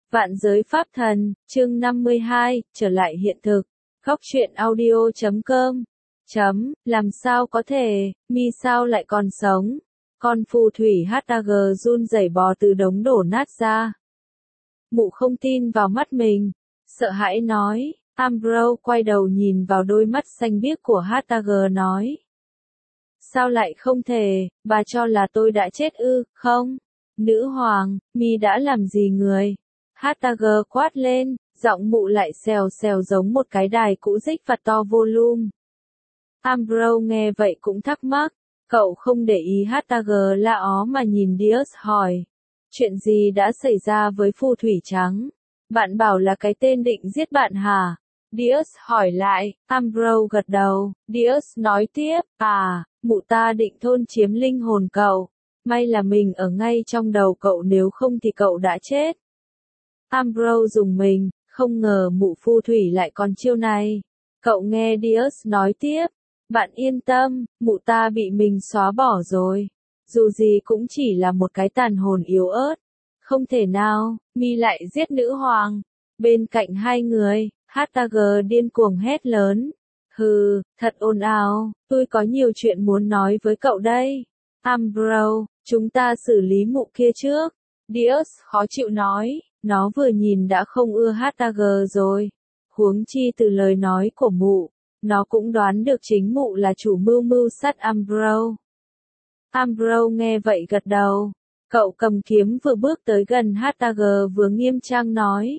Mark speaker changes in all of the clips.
Speaker 1: Vạn giới pháp thần, chương 52, trở lại hiện thực. Góc truyện audio.com. Làm sao có thể, mi sao lại còn sống? Con phù thủy HAG run rẩy bò từ đống đổ nát ra. Mụ không tin vào mắt mình, sợ hãi nói. Ambrose quay đầu nhìn vào đôi mắt xanh biếc của HAG nói. Sao lại không thể, bà cho là tôi đã chết ư, không? Nữ hoàng, mi đã làm gì người? HAG quát lên, giọng mụ lại xèo xèo giống một cái đài cũ rích và to volume. Ambrose nghe vậy cũng thắc mắc, cậu không để ý HAG la ó mà nhìn Dios hỏi. Chuyện gì đã xảy ra với phù thủy trắng? Bạn bảo là cái tên định giết bạn hả? Dios hỏi lại, Ambrose gật đầu, Dios nói tiếp, mụ ta định thôn chiếm linh hồn cậu. May là mình ở ngay trong đầu cậu nếu không thì cậu đã chết. Ambrose dùng mình, không ngờ mụ phù thủy lại còn chiêu này. Cậu nghe Dios nói tiếp, bạn yên tâm, mụ ta bị mình xóa bỏ rồi. Dù gì cũng chỉ là một cái tàn hồn yếu ớt. Không thể nào, mi lại giết nữ hoàng. Bên cạnh hai người, HAG điên cuồng hét lớn. Hừ, thật ồn ào, tôi có nhiều chuyện muốn nói với cậu đây. Ambrose, chúng ta xử lý mụ kia trước. Dios khó chịu nói, nó vừa nhìn đã không ưa HAG rồi. Huống chi từ lời nói của mụ, nó cũng đoán được chính mụ là chủ mưu sát Ambrose. Ambrose nghe vậy gật đầu. Cậu cầm kiếm vừa bước tới gần HAG vừa nghiêm trang nói.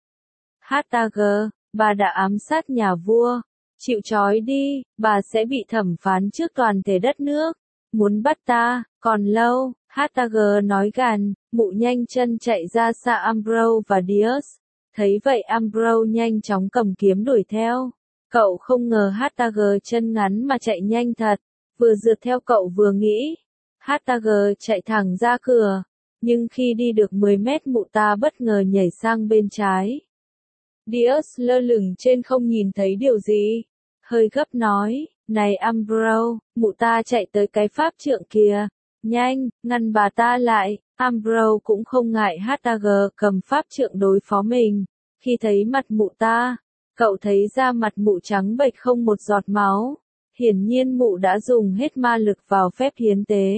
Speaker 1: HAG, bà đã ám sát nhà vua. Chịu trói đi, bà sẽ bị thẩm phán trước toàn thể đất nước. Muốn bắt ta, còn lâu, HAG nói gàn, mụ nhanh chân chạy ra xa Ambrose và Dios. Thấy vậy Ambrose nhanh chóng cầm kiếm đuổi theo. Cậu không ngờ HAG chân ngắn mà chạy nhanh thật, vừa rượt theo cậu vừa nghĩ. HAG chạy thẳng ra cửa, nhưng khi đi được 10 mét mụ ta bất ngờ nhảy sang bên trái. Dios lơ lửng trên không nhìn thấy điều gì, hơi gấp nói, này Ambrose, mụ ta chạy tới cái pháp trượng kìa, nhanh, ngăn bà ta lại. Ambrose cũng không ngại HAG cầm pháp trượng đối phó mình. Khi thấy mặt mụ ta, cậu thấy da mặt mụ trắng bệch không một giọt máu. Hiển nhiên mụ đã dùng hết ma lực vào phép hiến tế.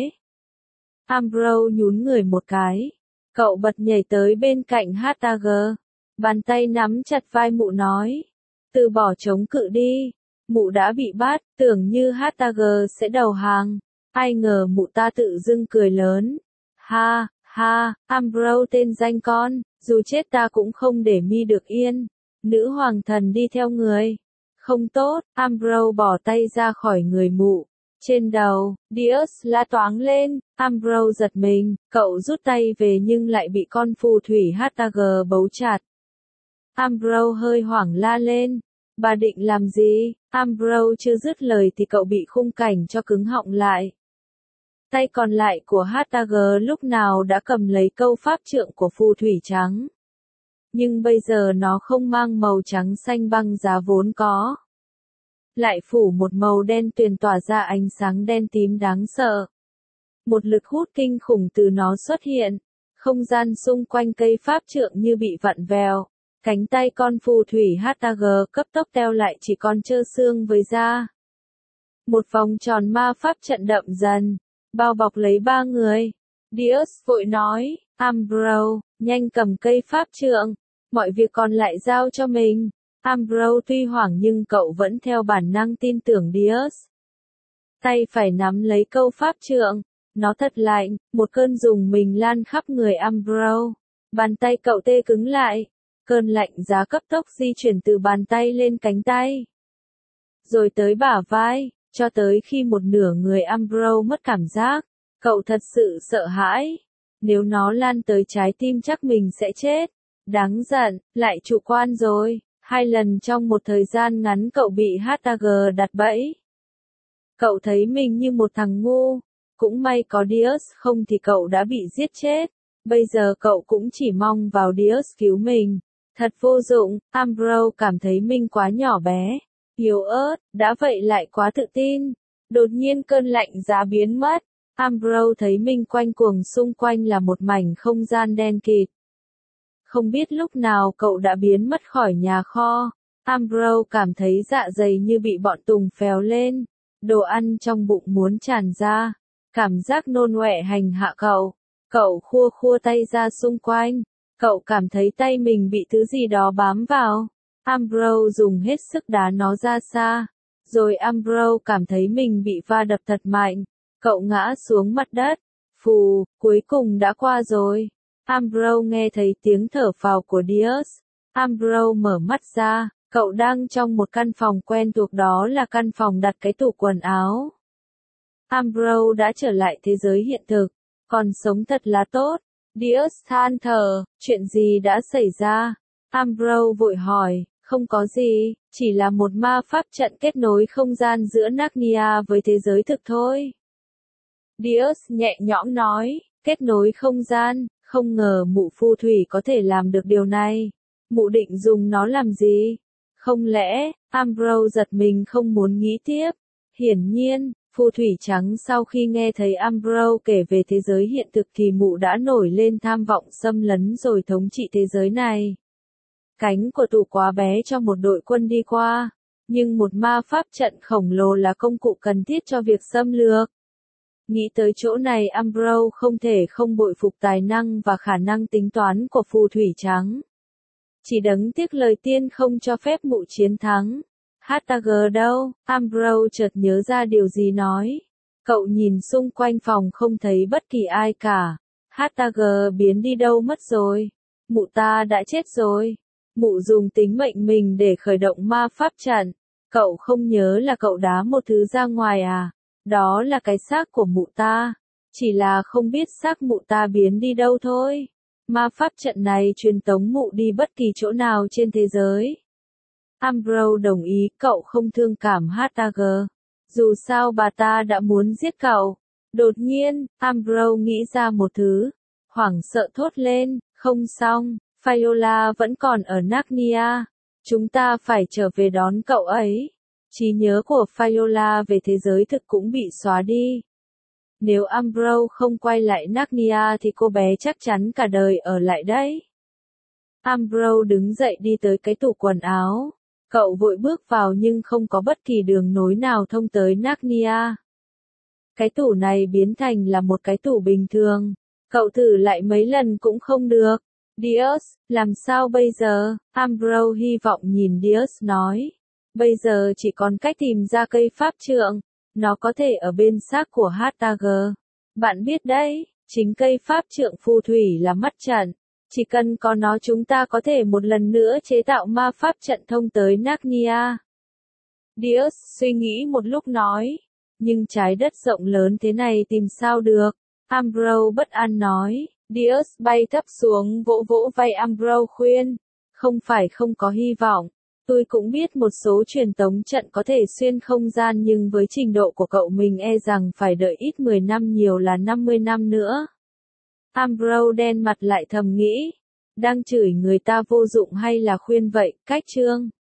Speaker 1: Ambrose nhún người một cái. Cậu bật nhảy tới bên cạnh HAG. Bàn tay nắm chặt vai mụ nói. Từ bỏ chống cự đi. Mụ đã bị bắt, tưởng như HAG sẽ đầu hàng. Ai ngờ mụ ta tự dưng cười lớn. Ha, ha, Ambrose tên danh con, dù chết ta cũng không để mi được yên. Nữ hoàng thần đi theo người. Không tốt, Ambrose bỏ tay ra khỏi người mụ. Trên đầu, Dios la toáng lên, Ambrose giật mình, cậu rút tay về nhưng lại bị con phù thủy HAG bấu chặt. Ambrose hơi hoảng la lên. Bà định làm gì? Ambrose chưa dứt lời thì cậu bị khung cảnh cho cứng họng lại. Tay còn lại của HAG lúc nào đã cầm lấy câu pháp trượng của phù thủy trắng. Nhưng bây giờ nó không mang màu trắng xanh băng giá vốn có. Lại phủ một màu đen tuyền tỏa ra ánh sáng đen tím đáng sợ. Một lực hút kinh khủng từ nó xuất hiện. Không gian xung quanh cây pháp trượng như bị vặn vẹo. Cánh tay con phù thủy HAG cấp tốc teo lại chỉ còn trơ xương với da. Một vòng tròn ma pháp trận đậm dần, bao bọc lấy ba người. Dios vội nói, Ambrose, nhanh cầm cây pháp trượng, mọi việc còn lại giao cho mình. Ambrose tuy hoảng nhưng cậu vẫn theo bản năng tin tưởng Dios. Tay phải nắm lấy câu pháp trượng, nó thật lạnh, một cơn rùng mình lan khắp người Ambrose. Bàn tay cậu tê cứng lại, cơn lạnh giá cấp tốc di chuyển từ bàn tay lên cánh tay. Rồi tới bả vai, cho tới khi một nửa người Ambrose mất cảm giác. Cậu thật sự sợ hãi. Nếu nó lan tới trái tim chắc mình sẽ chết. Đáng giận, lại chủ quan rồi. 2 lần trong một thời gian ngắn cậu bị HAG đặt bẫy. Cậu thấy mình như một thằng ngu. Cũng may có Dios không thì cậu đã bị giết chết. Bây giờ cậu cũng chỉ mong vào Dios cứu mình. Thật vô dụng, Ambrose cảm thấy mình quá nhỏ bé, yếu ớt, đã vậy lại quá tự tin. Đột nhiên cơn lạnh giá biến mất. Ambrose thấy mình quanh cuồng xung quanh là một mảnh không gian đen kịt. Không biết lúc nào cậu đã biến mất khỏi nhà kho. Ambrose cảm thấy dạ dày như bị bọn tùng phèo lên. Đồ ăn trong bụng muốn tràn ra. Cảm giác nôn ọe hành hạ cậu. Cậu khua khua tay ra xung quanh. Cậu cảm thấy tay mình bị thứ gì đó bám vào. Ambrose dùng hết sức đá nó ra xa. Rồi Ambrose cảm thấy mình bị va đập thật mạnh. Cậu ngã xuống mặt đất. Phù, cuối cùng đã qua rồi. Ambrose nghe thấy tiếng thở phào của Dios. Ambrose mở mắt ra. Cậu đang trong một căn phòng quen thuộc, đó là căn phòng đặt cái tủ quần áo. Ambrose đã trở lại thế giới hiện thực. Còn sống thật là tốt. Dios than thở, chuyện gì đã xảy ra? Ambrose vội hỏi, không có gì, chỉ là một ma pháp trận kết nối không gian giữa Narnia với thế giới thực thôi. Dios nhẹ nhõm nói, kết nối không gian, không ngờ mụ phù thủy có thể làm được điều này. Mụ định dùng nó làm gì? Không lẽ, Ambrose giật mình không muốn nghĩ tiếp. Hiển nhiên, phù thủy trắng sau khi nghe thấy Ambrose kể về thế giới hiện thực thì mụ đã nổi lên tham vọng xâm lấn rồi thống trị thế giới này. Cánh của tủ quá bé cho một đội quân đi qua, nhưng một ma pháp trận khổng lồ là công cụ cần thiết cho việc xâm lược. Nghĩ tới chỗ này, Ambrose không thể không bội phục tài năng và khả năng tính toán của phù thủy trắng. Chỉ đáng tiếc lời tiên không cho phép mụ chiến thắng. HTG đâu? Ambrose chợt nhớ ra điều gì nói. Cậu nhìn xung quanh phòng không thấy bất kỳ ai cả. HTG biến đi đâu mất rồi? Mụ ta đã chết rồi. Mụ dùng tính mệnh mình để khởi động ma pháp trận. Cậu không nhớ là cậu đá một thứ ra ngoài à? Đó là cái xác của mụ ta. Chỉ là không biết xác mụ ta biến đi đâu thôi. Ma pháp trận này truyền tống mụ đi bất kỳ chỗ nào trên thế giới. Ambrose đồng ý, cậu không thương cảm HTG. Dù sao bà ta đã muốn giết cậu. Đột nhiên, Ambrose nghĩ ra một thứ. Hoảng sợ thốt lên, không xong, Viola vẫn còn ở Narnia. Chúng ta phải trở về đón cậu ấy. Trí nhớ của Viola về thế giới thực cũng bị xóa đi. Nếu Ambrose không quay lại Narnia thì cô bé chắc chắn cả đời ở lại đấy. Ambrose đứng dậy đi tới cái tủ quần áo. Cậu vội bước vào nhưng không có bất kỳ đường nối nào thông tới Narnia. Cái tủ này biến thành là một cái tủ bình thường. Cậu thử lại mấy lần cũng không được. Dios, làm sao bây giờ? Ambrose hy vọng nhìn Dios nói. Bây giờ chỉ còn cách tìm ra cây pháp trượng. Nó có thể ở bên xác của HTG. Bạn biết đấy, chính cây pháp trượng phù thủy là mắt trận. Chỉ cần có nó chúng ta có thể một lần nữa chế tạo ma pháp trận thông tới Narnia. Dios suy nghĩ một lúc nói. Nhưng trái đất rộng lớn thế này tìm sao được? Ambrose bất an nói. Dios bay thấp xuống vỗ vỗ vai Ambrose khuyên. Không phải không có hy vọng. Tôi cũng biết một số truyền tống trận có thể xuyên không gian nhưng với trình độ của cậu mình e rằng phải đợi ít 10 năm nhiều là 50 năm nữa. Ambrose đen mặt lại thầm nghĩ. Đang chửi người ta vô dụng hay là khuyên vậy, cách chương.